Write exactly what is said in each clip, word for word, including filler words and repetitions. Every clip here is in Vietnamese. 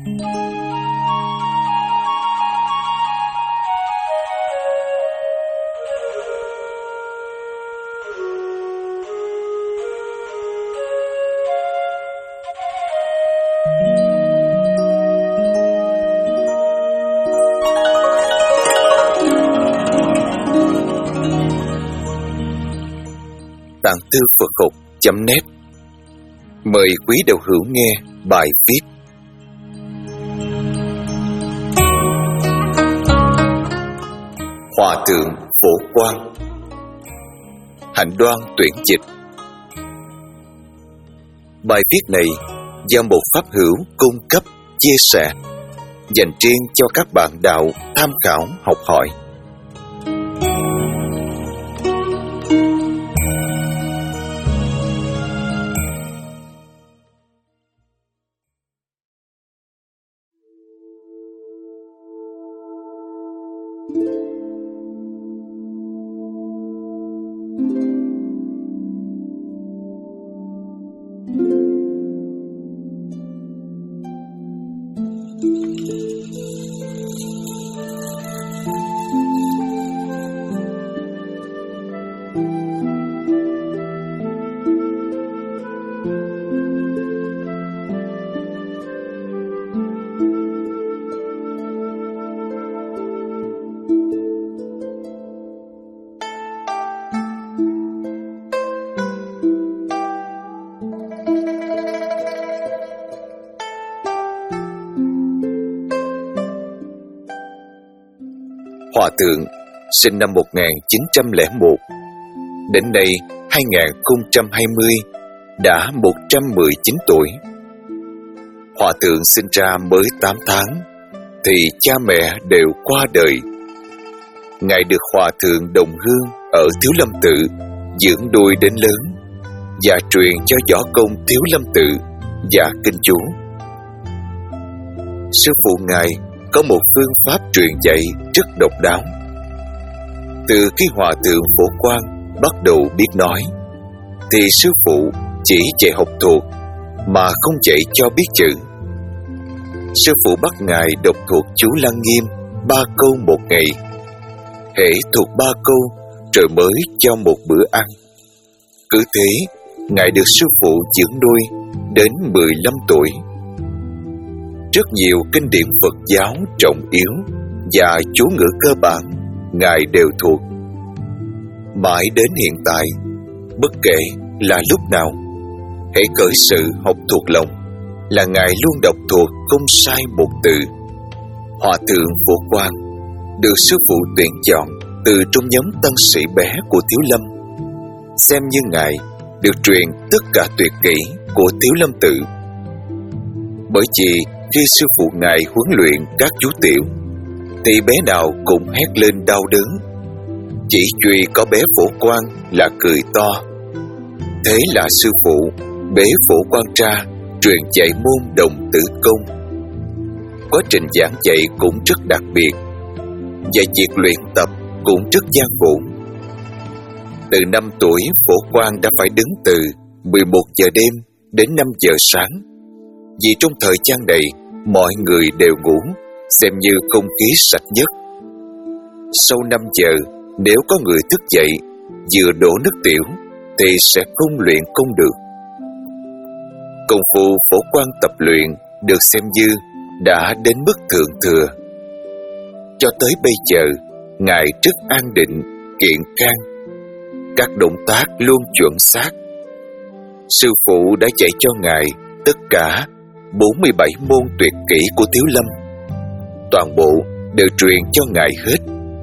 Tạng Thư Phật Học chấm net mời quý đạo hữu nghe bài viết Hòa Thượng Phổ Quang. Hạnh Đoan tuyển dịch. Bài viết này do một pháp hữu cung cấp chia sẻ, dành riêng cho các bạn đạo tham khảo học hỏi. Hòa Thượng sinh năm một nghìn chín trăm lẻ một, đến nay hai nghìn không trăm hai mươi, đã một trăm mười chín tuổi. Hòa Thượng sinh ra mới tám tháng thì cha mẹ đều qua đời. Ngài được Hòa Thượng đồng hương ở Thiếu Lâm Tự dưỡng nuôi đến lớn và truyền cho võ công Thiếu Lâm Tự và kinh chú. Sư phụ Ngài có một phương pháp truyền dạy rất độc đáo. Từ khi Hòa Thượng Phổ Quang bắt đầu biết nói, thì sư phụ chỉ dạy học thuộc mà không dạy cho biết chữ. Sư phụ bắt Ngài đọc thuộc chú Lăng Nghiêm ba câu một ngày. Hễ thuộc ba câu rồi mới cho một bữa ăn. Cứ thế, Ngài được sư phụ dưỡng nuôi đến mười lăm tuổi. Rất nhiều kinh điển Phật giáo trọng yếu và chú ngữ cơ bản Ngài đều thuộc. Mãi đến hiện tại, bất kể là lúc nào, hễ khởi sự học thuộc lòng là Ngài luôn đọc thuộc không sai một từ. Hòa Thượng Phổ Quang được sư phụ tuyển chọn từ trong nhóm tăng sĩ bé của Thiếu Lâm, xem như Ngài được truyền tất cả tuyệt kỹ của Thiếu Lâm Tự. Bởi vì khi sư phụ Ngài huấn luyện các chú tiểu, thì bé nào cũng hét lên đau đớn. Chỉ duy có bé Phổ Quang là cười to. Thế là sư phụ bế Phổ Quang ra truyền dạy môn Đồng Tử Công. Quá trình giảng dạy cũng rất đặc biệt, và việc luyện tập cũng rất gian khổ. Từ năm tuổi, Phổ Quang đã phải đứng từ mười một giờ đêm đến năm giờ sáng, vì trong thời gian này mọi người đều ngủ, xem như không khí sạch nhất. Sau năm giờ, nếu có người thức dậy vừa đổ nước tiểu thì sẽ không luyện công được. Công phu Phổ Quang tập luyện được xem như đã đến mức thượng thừa. Cho tới bây giờ, Ngài rất an định, kiện khang, các động tác luôn chuẩn xác. Sư phụ đã dạy cho Ngài tất cả bốn mươi bảy môn tuyệt kỹ của Thiếu Lâm, toàn bộ đều truyền cho Ngài hết.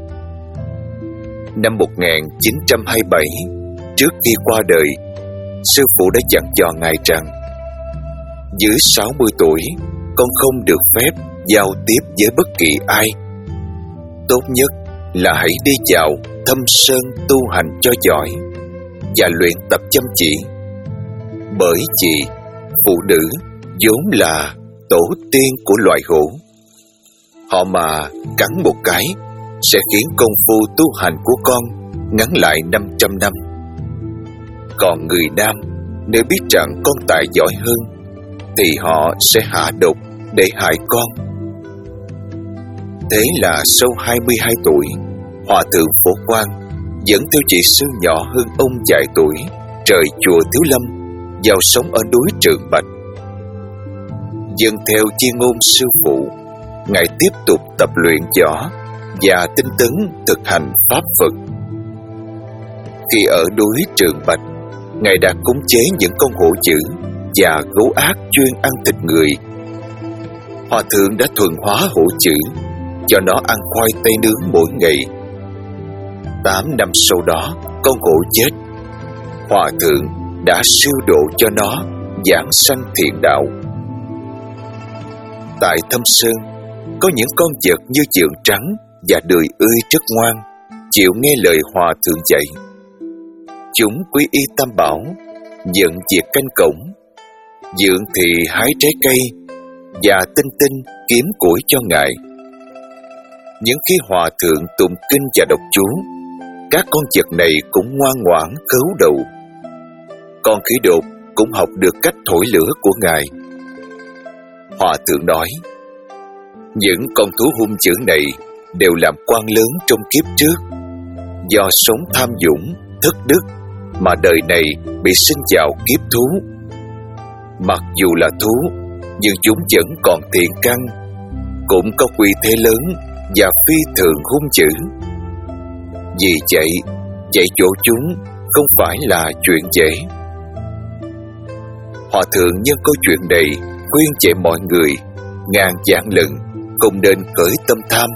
Năm một nghìn chín trăm hai mươi bảy, trước khi qua đời, sư phụ đã dặn dò Ngài rằng dưới sáu mươi tuổi, con không được phép giao tiếp với bất kỳ ai. Tốt nhất là hãy đi vào thâm sơn tu hành cho giỏi và luyện tập chăm chỉ. Bởi vì phụ nữ vốn là tổ tiên của loài hổ. Họ mà cắn một cái sẽ khiến công phu tu hành của con ngắn lại năm trăm năm. Còn người nam, nếu biết rằng con tài giỏi hơn, thì họ sẽ hạ độc để hại con. Thế là sau hai mươi hai tuổi, Hòa thượng Phổ Quang dẫn theo chị sư nhỏ hơn ông vài tuổi rời chùa Thiếu Lâm vào sống ở núi Trường Bạch. Dâng theo chi ngôn sư phụ, Ngài tiếp tục tập luyện võ và tinh tấn thực hành pháp Phật. Khi ở núi Trường Bạch, Ngài đã cúng chế những con hổ dữ và gấu ác chuyên ăn thịt người. Hòa thượng đã thuần hóa hổ dữ, cho nó ăn khoai tây nướng mỗi ngày. Tám năm sau đó, con hổ chết. Hòa thượng đã siêu độ cho nó giảng sanh thiện đạo. Tại Thâm Sơn, có những con vật như dượng trắng và đười ươi rất ngoan, chịu nghe lời Hòa thượng dạy. Chúng quy y Tam Bảo, dẫn việc canh cổng. Dượng thì hái trái cây, và Tinh Tinh kiếm củi cho Ngài. Những khi Hòa thượng tụng kinh và đọc chú, các con vật này cũng ngoan ngoãn khấu đầu. Con khỉ đột cũng học được cách thổi lửa của Ngài. Hòa thượng nói, những con thú hung dữ này đều làm quan lớn trong kiếp trước. Do sống tham dũng, thất đức mà đời này bị sinh vào kiếp thú. Mặc dù là thú, nhưng chúng vẫn còn thiện căn, cũng có quy thế lớn và phi thường hung dữ. Vì vậy, dạy dỗ chúng không phải là chuyện dễ. Hòa thượng nhân câu chuyện này khuyên dạy mọi người ngàn vạn lần không nên khởi tâm tham.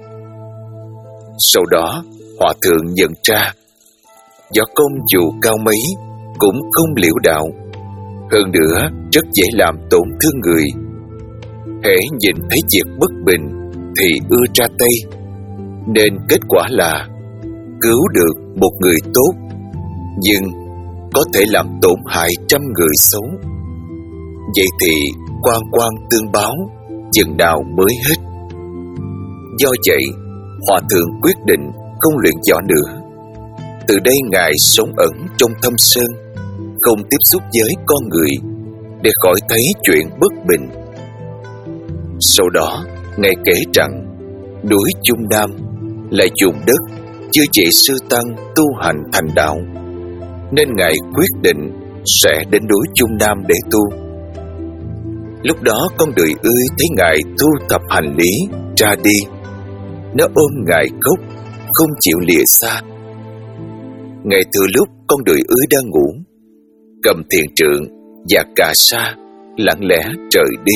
Sau đó, Hòa thượng nhận ra võ công dù cao mấy cũng không liễu đạo, hơn nữa rất dễ làm tổn thương người. Hễ nhìn thấy việc bất bình thì ưa ra tay, nên kết quả là cứu được một người tốt, nhưng có thể làm tổn hại trăm người xấu. Vậy thì quan quan tương báo, chừng nào mới hết. Do vậy, Hòa thượng quyết định không luyện võ nữa. Từ đây Ngài sống ẩn trong Thâm Sơn, không tiếp xúc với con người, để khỏi thấy chuyện bất bình. Sau đó, Ngài kể rằng núi Trung Nam là vùng đất chưa chỉ sư tăng tu hành thành đạo, nên Ngài quyết định sẽ đến núi Trung Nam để tu. Lúc đó con đười ươi thấy Ngài thu thập hành lý ra đi, nó ôm Ngài khóc, không chịu lìa xa. Ngài thừa lúc con đười ươi đang ngủ, cầm thiền trượng và cà sa lặng lẽ rời đi.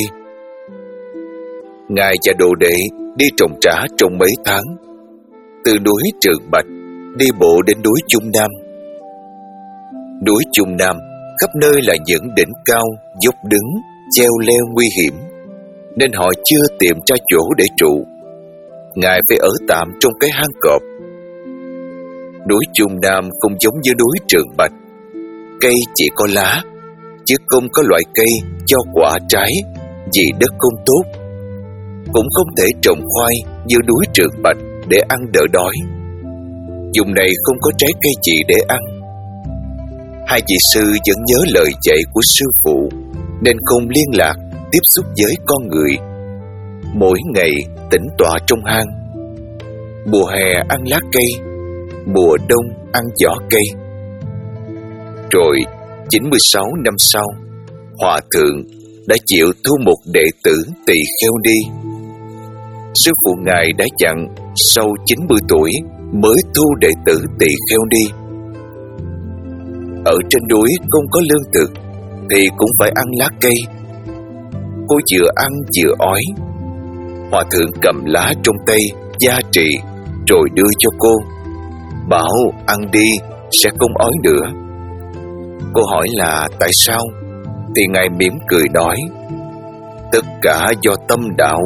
Ngài và đồ đệ đi trồng trã trong mấy tháng, từ núi Trường Bạch đi bộ đến núi Trung Nam. Núi Trung Nam khắp nơi là những đỉnh cao, dốc đứng, treo leo nguy hiểm, nên họ chưa tìm ra chỗ để trụ. Ngài phải ở tạm trong cái hang cọp. Núi Trung Nam không giống như núi Trường Bạch, cây chỉ có lá, chứ không có loại cây cho quả trái vì đất không tốt. Cũng không thể trồng khoai như núi Trường Bạch để ăn đỡ đói. Vùng này không có trái cây gì để ăn. Hai vị sư vẫn nhớ lời dạy của sư phụ, nên không liên lạc, tiếp xúc với con người. Mỗi ngày tĩnh tọa trong hang. Mùa hè ăn lá cây, mùa đông ăn vỏ cây. Rồi chín mươi sáu năm sau, Hòa thượng đã chịu thu một đệ tử tỳ kheo đi. Sư phụ Ngài đã dặn sau chín mươi tuổi mới thu đệ tử tỳ kheo đi. Ở trên núi không có lương thực thì cũng phải ăn lá cây. Cô vừa ăn vừa ói. Hòa thượng cầm lá trong tay gia trì rồi đưa cho cô, bảo ăn đi sẽ không ói nữa. Cô hỏi là tại sao, thì Ngài mỉm cười nói, tất cả do tâm đạo.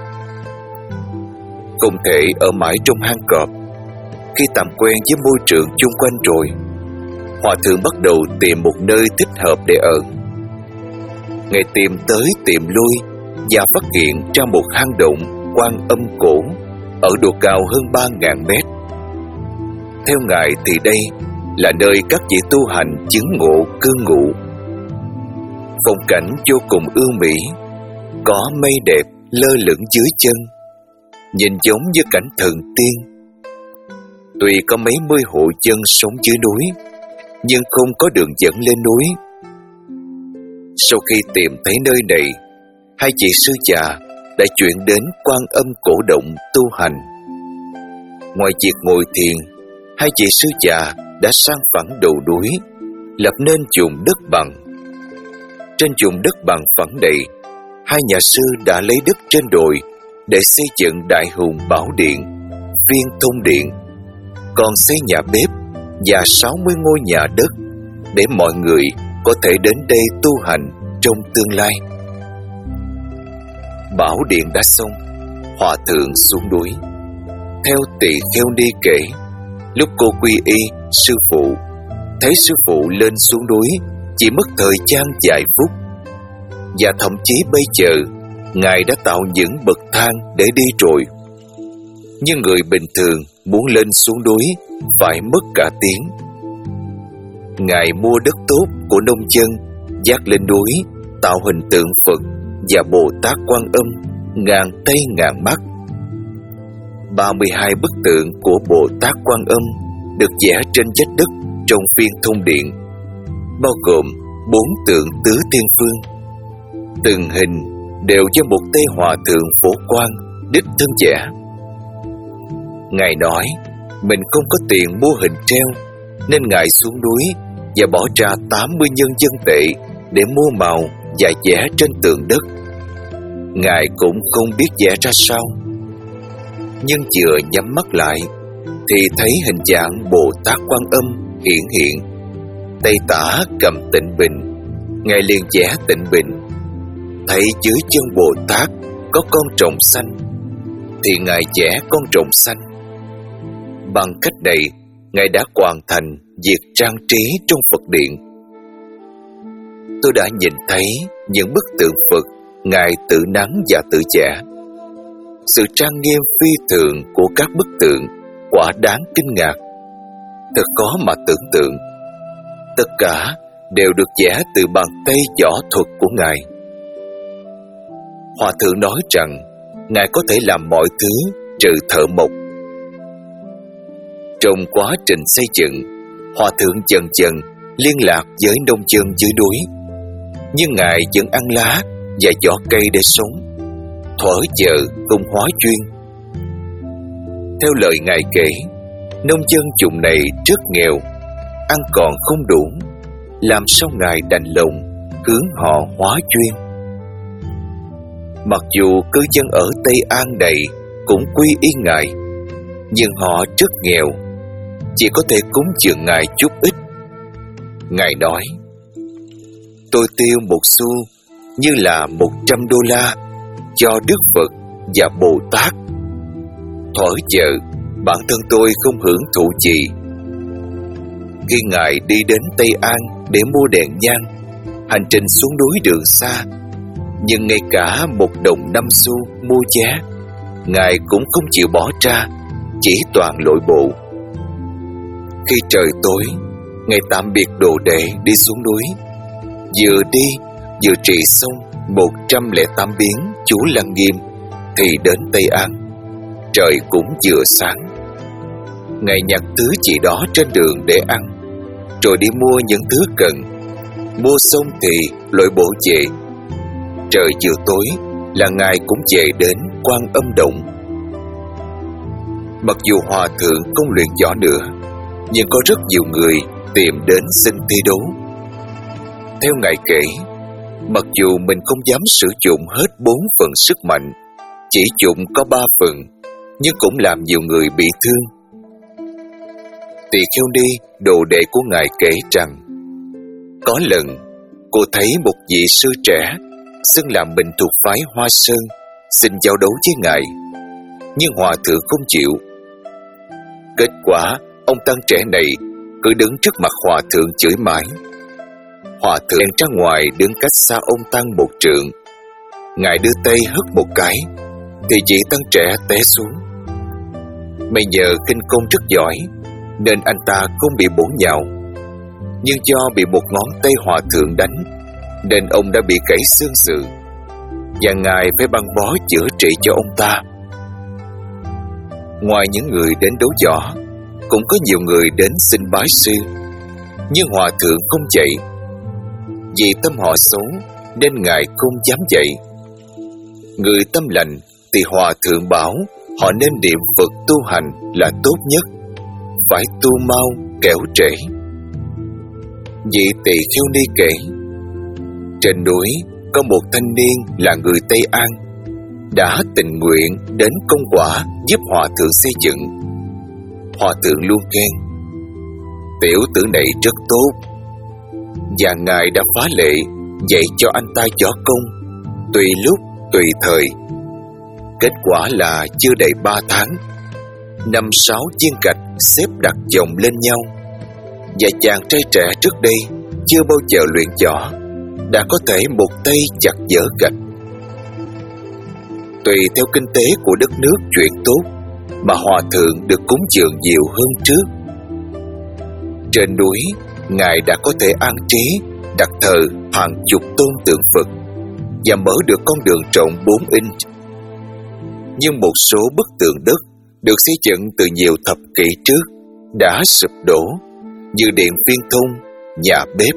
Không thể ở mãi trong hang cọp. Khi tạm quen với môi trường chung quanh rồi, Hòa thượng bắt đầu tìm một nơi thích hợp để ở. Ngài tìm tới tìm lui và phát hiện ra một hang động Quan Âm cổ ở độ cao hơn ba ngàn mét. Theo Ngài thì đây là nơi các vị tu hành chứng ngộ cư ngụ. Phong cảnh vô cùng ưu mỹ, có mây đẹp lơ lửng dưới chân, nhìn giống như cảnh thần tiên. Tuy có mấy mươi hộ dân sống dưới núi, nhưng không có đường dẫn lên núi. Sau khi tìm thấy nơi này, hai chị sư già đã chuyển đến Quan Âm Cổ Động tu hành. Ngoài việc ngồi thiền, hai chị sư già đã sang phẳng đầu núi, lập nên vùng đất bằng. Trên vùng đất bằng phẳng này, hai nhà sư đã lấy đất trên đồi để xây dựng Đại Hùng Bảo Điện, Viên Thông Điện, còn xây nhà bếp và sáu mươi ngôi nhà đất để mọi người có thể đến đây tu hành trong tương lai. Bảo điện đã xong, hòa thượng xuống núi. Theo Tỳ Kheo Ni kể, lúc cô quy y sư phụ, thấy sư phụ lên xuống núi chỉ mất thời gian vài phút, và thậm chí bây giờ ngài đã tạo những bậc thang để đi rồi. Nhưng người bình thường muốn lên xuống núi phải mất cả tiếng. Ngài mua đất tốt của nông dân, dắt lên núi, tạo hình tượng Phật và Bồ Tát Quan Âm ngàn tay ngàn mắt. ba mươi hai bức tượng của Bồ Tát Quan Âm được vẽ trên vách đất trong Viên Thông Điện, bao gồm bốn tượng tứ thiên phương. Từng hình đều do một tay hòa thượng Phổ Quang đích thân vẽ. Ngài nói mình không có tiền mua hình treo, nên Ngài xuống núi và bỏ ra tám mươi nhân dân tệ để mua màu và vẽ trên tường đất. Ngài cũng không biết vẽ ra sao, nhưng vừa nhắm mắt lại thì thấy hình dạng Bồ Tát Quan Âm hiển hiện. Tay tả cầm Tịnh Bình, Ngài liền vẽ Tịnh Bình. Thấy dưới chân Bồ Tát có con rồng xanh thì Ngài vẽ con rồng xanh. Bằng cách này, Ngài đã hoàn thành việc trang trí trong Phật điện. Tôi đã nhìn thấy những bức tượng Phật Ngài tự nắng và tự vẽ. Sự trang nghiêm phi thường của các bức tượng quả đáng kinh ngạc, thật khó mà tưởng tượng. Tất cả đều được vẽ từ bàn tay võ thuật của Ngài. Hòa thượng nói rằng Ngài có thể làm mọi thứ trừ thợ mộc. Trong quá trình xây dựng, Hòa thượng dần dần liên lạc với nông dân dưới núi, nhưng Ngài vẫn ăn lá và vỏ cây để sống, thuở giờ không hóa duyên. Theo lời Ngài kể, nông dân vùng này rất nghèo, ăn còn không đủ, làm sao Ngài đành lòng hướng họ hóa duyên. Mặc dù cư dân ở Tây An này cũng quy y Ngài, nhưng họ rất nghèo, chỉ có thể cúng dường Ngài chút ít. Ngài nói, tôi tiêu một xu như là một trăm đô la cho Đức Phật và Bồ Tát. Thuở giờ bản thân tôi không hưởng thụ gì. Khi Ngài đi đến Tây An để mua đèn nhang, hành trình xuống núi đường xa, nhưng ngay cả một đồng năm xu mua giá, Ngài cũng không chịu bỏ ra, chỉ toàn lội bộ. Khi trời tối, Ngài tạm biệt đồ đệ đi xuống núi. Vừa đi vừa trì xong một trăm lẻ tám biến chú Lăng Nghiêm thì đến Tây An. Trời cũng vừa sáng. Ngài nhặt thứ gì đó trên đường để ăn, rồi đi mua những thứ cần. Mua xong thì lội bộ về. Trời vừa tối là Ngài cũng về đến Quan Âm Động. Mặc dù Hòa thượng không luyện võ nữa, nhưng có rất nhiều người tìm đến xin thi đấu. Theo Ngài kể, mặc dù mình không dám sử dụng hết bốn phần sức mạnh, chỉ dùng có ba phần, nhưng cũng làm nhiều người bị thương. Tỳ Kheo Ni, đồ đệ của Ngài kể rằng, có lần cô thấy một vị sư trẻ xưng làm mình thuộc phái Hoa Sơn xin giao đấu với Ngài, nhưng Hòa thượng không chịu. Kết quả, ông tăng trẻ này cứ đứng trước mặt Hòa thượng chửi mãi. Hòa thượng ra ngoài đứng cách xa ông tăng một trượng. Ngài đưa tay hất một cái thì vị tăng trẻ té xuống. May nhờ khinh công rất giỏi nên anh ta không bị bổ nhào, nhưng do bị một ngón tay Hòa thượng đánh nên ông đã bị gãy xương sườn. và Ngài phải băng bó chữa trị cho ông ta. Ngoài những người đến đấu võ, cũng có nhiều người đến xin bái sư, nhưng Hòa thượng không dạy. Vì tâm họ xấu nên Ngài không dám dạy. Người tâm lành thì Hòa thượng bảo họ nên niệm Phật tu hành là tốt nhất, phải tu mau kẻo trễ. Vị Tỳ Kheo Ni kể, trên núi có một thanh niên là người Tây An, đã tình nguyện đến công quả giúp Hòa thượng xây dựng. Hòa thượng luôn khen, tiểu tử này rất tốt, và Ngài đã phá lệ dạy cho anh ta võ công, tùy lúc tùy thời. Kết quả là chưa đầy ba tháng, năm sáu viên gạch xếp đặt chồng lên nhau, và chàng trai trẻ trước đây chưa bao giờ luyện võ đã có thể một tay chặt dở gạch. Tùy theo kinh tế của đất nước chuyển tốt mà Hòa thượng được cúng dường nhiều hơn trước. Trên núi, Ngài đã có thể an trí đặt thờ hàng chục tôn tượng Phật và mở được con đường rộng bốn inch. Nhưng một số bức tượng đất được xây dựng từ nhiều thập kỷ trước đã sụp đổ, như điện viên thông, nhà bếp.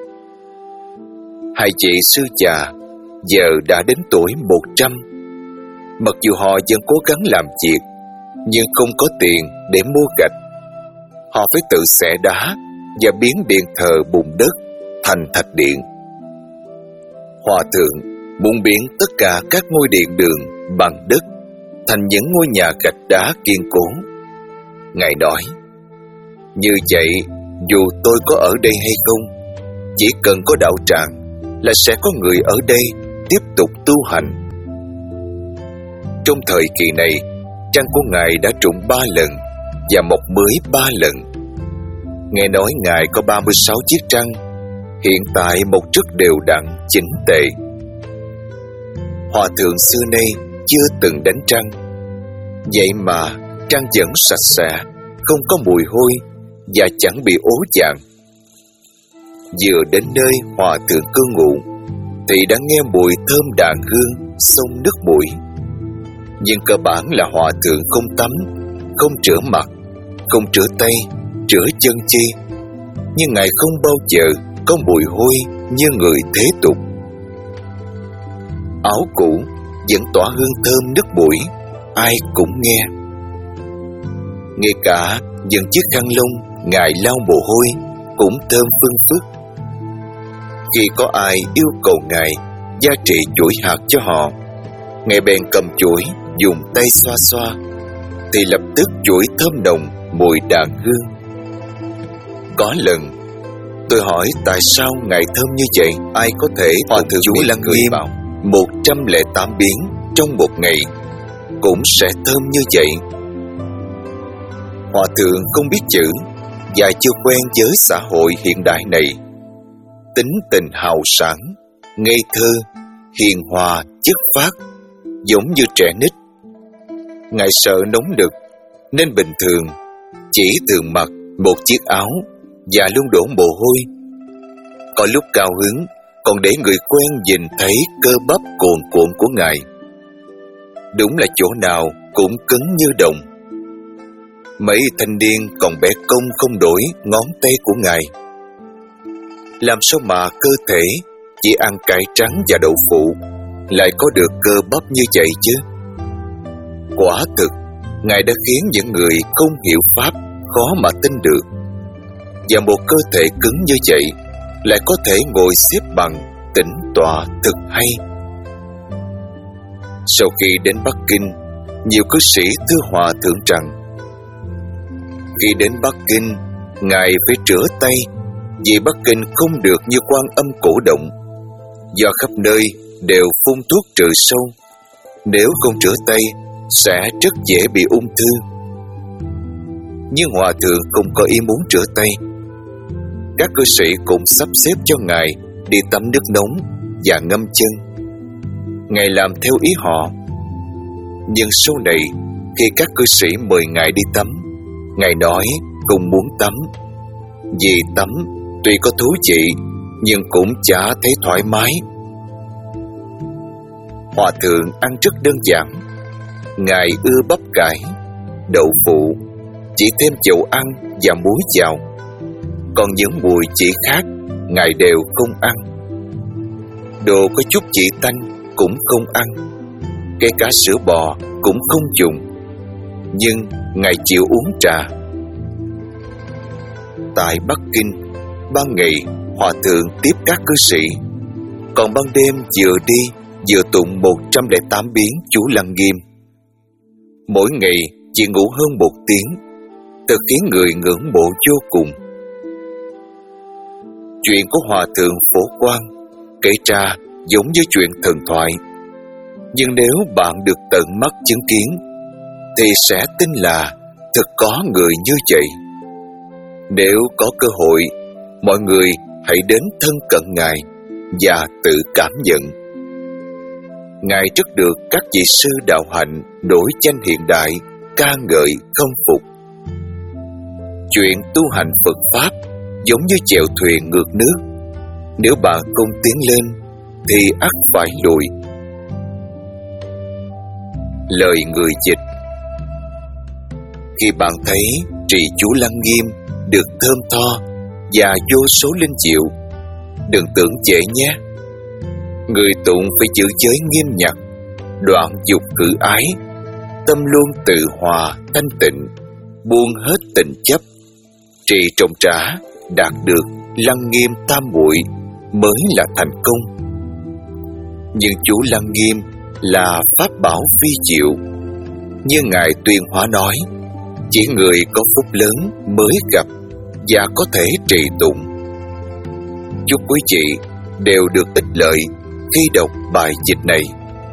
Hai chị sư già giờ đã đến tuổi một trăm. Mặc dù họ vẫn cố gắng làm việc, nhưng không có tiền để mua gạch. Họ phải tự xẻ đá và biến điện thờ bùn đất thành thạch điện. Hòa thượng muốn biến tất cả các ngôi điện đường bằng đất thành những ngôi nhà gạch đá kiên cố. Ngài nói, như vậy dù tôi có ở đây hay không, chỉ cần có đạo tràng là sẽ có người ở đây tiếp tục tu hành. Trong thời kỳ này, trăng của Ngài đã trụng ba lần và mọc mới ba lần. Nghe nói Ngài có ba mươi sáu chiếc trăng, hiện tại mọc rất đều đặn, chỉnh tề. Hòa thượng xưa nay chưa từng đánh trăng, vậy mà trăng vẫn sạch sẽ, không có mùi hôi và chẳng bị ố vàng. Vừa đến nơi Hòa thượng cư ngụ thì đã nghe mùi thơm đàn hương xông nước mũi. Nhưng cơ bản là Hòa thượng không tắm, không rửa mặt, không rửa tay, rửa chân chi. Nhưng Ngài không bao giờ có mùi hôi như người thế tục. Áo cũ vẫn tỏa hương thơm nước mũi, ai cũng nghe. Ngay cả những chiếc khăn lông Ngài lau mồ hôi cũng thơm phương phức. Khi có ai yêu cầu Ngài gia trị chuỗi hạt cho họ, Ngài bèn cầm chuỗi dùng tay xoa xoa, thì lập tức chuỗi thơm nồng mùi đàn hương. Có lần tôi hỏi tại sao Ngài thơm như vậy. Ai có thể Hòa thượng chuỗi lăng nghiêm một trăm lẻ tám biến trong một ngày cũng sẽ thơm như vậy. Hòa thượng không biết chữ và chưa quen với xã hội hiện đại này. Tính tình hào sảng, ngây thơ, hiền hòa, chất phác, giống như trẻ nít. Ngài sợ nóng nực nên bình thường chỉ thường mặc một chiếc áo và luôn đổ mồ hôi. Có lúc cao hứng còn để người quen nhìn thấy cơ bắp cuồn cuộn của Ngài. Đúng là chỗ nào cũng cứng như đồng. Mấy thanh niên còn bẻ công không đổi ngón tay của Ngài. Làm sao mà cơ thể chỉ ăn cải trắng và đậu phụ lại có được cơ bắp như vậy chứ? Quả thực, Ngài đã khiến những người không hiểu Pháp khó mà tin được. Và một cơ thể cứng như vậy lại có thể ngồi xếp bằng, tĩnh tọa thực hay. Sau khi đến Bắc Kinh, nhiều cư sĩ thưa Hòa thượng rằng, khi đến Bắc Kinh, Ngài phải rửa tay, vì Bắc Kinh không được như Quan Âm cổ động, do khắp nơi đều phun thuốc trừ sâu. Nếu không rửa tay, sẽ rất dễ bị ung thư. Nhưng Hòa thượng không có ý muốn rửa tay. Các cư sĩ cũng sắp xếp cho Ngài đi tắm nước nóng và ngâm chân. Ngài làm theo ý họ. Nhưng sau này, khi các cư sĩ mời Ngài đi tắm, Ngài nói không muốn tắm, vì tắm tuy có thú vị nhưng cũng chả thấy thoải mái. Hòa thượng ăn rất đơn giản. Ngài ưa bắp cải, đậu phụ, chỉ thêm dầu ăn và muối vào. Còn những mùi chỉ khác, Ngài đều không ăn. Đồ có chút vị tanh cũng không ăn, kể cả sữa bò cũng không dùng. Nhưng Ngài chịu uống trà. Tại Bắc Kinh, ban ngày Hòa thượng tiếp các cư sĩ, còn ban đêm vừa đi vừa tụng một trăm lẻ tám biến chú Lăng Nghiêm. Mỗi ngày chỉ ngủ hơn một tiếng, thật khiến người ngưỡng mộ vô cùng. Chuyện của Hòa thượng Phổ Quang kể ra giống như chuyện thần thoại, nhưng nếu bạn được tận mắt chứng kiến thì sẽ tin là thực có người như vậy. Nếu có cơ hội, mọi người hãy đến thân cận Ngài và tự cảm nhận. Ngài rất được các vị sư đạo hạnh nổi danh hiện đại ca ngợi khâm phục. Chuyện tu hành Phật Pháp giống như chèo thuyền ngược nước, nếu bạn không tiến lên thì ắt phải lùi. Lời người dịch: khi bạn thấy trì chú Lăng Nghiêm được thơm tho và vô số linh diệu, đừng tưởng dễ nhé. Người tụng phải giữ giới nghiêm nhặt, đoạn dục cử ái, tâm luôn tự hòa thanh tịnh, buông hết tình chấp. Trì trồng trã, đạt được Lăng Nghiêm tam muội mới là thành công. Nhưng chú Lăng Nghiêm là pháp bảo phi diệu. Như Ngài Tuyên Hóa nói, chỉ người có phúc lớn mới gặp và có thể trì tụng. Chúc quý vị đều được ích lợi khi đọc bài dịch này.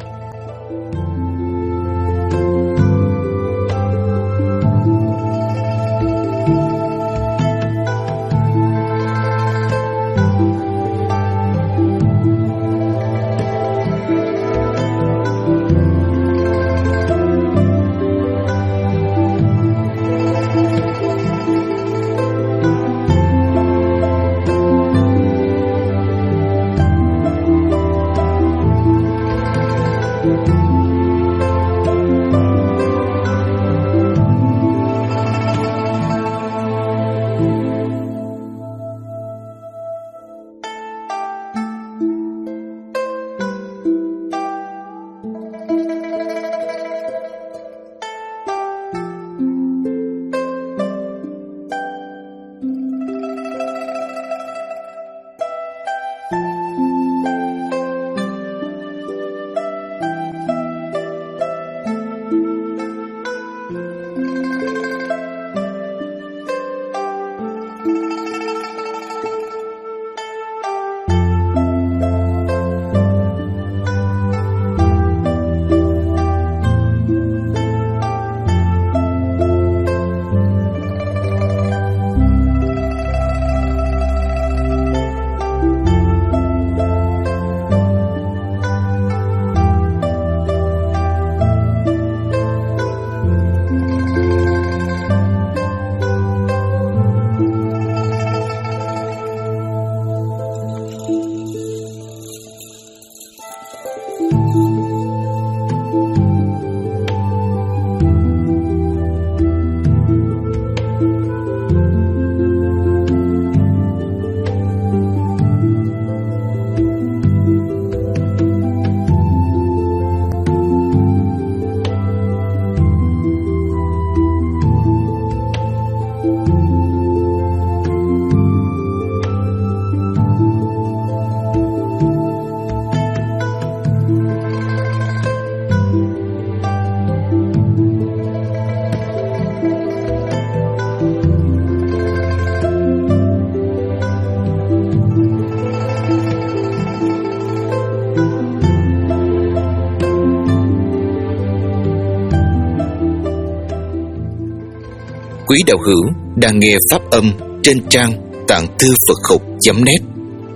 Quý đạo hữu đang nghe pháp âm trên trang tạng thư Phật học chấm net.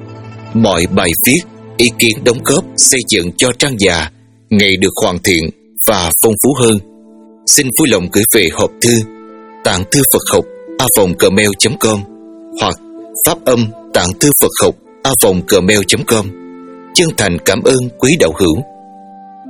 Mọi bài viết, ý kiến đóng góp xây dựng cho trang già ngày được hoàn thiện và phong phú hơn. Xin vui lòng gửi về hộp thư tạng thư Phật học a vòng gmail chấm com hoặc pháp âm tạng thư Phật học a vòng gmail chấm com. Chân thành cảm ơn quý đạo hữu.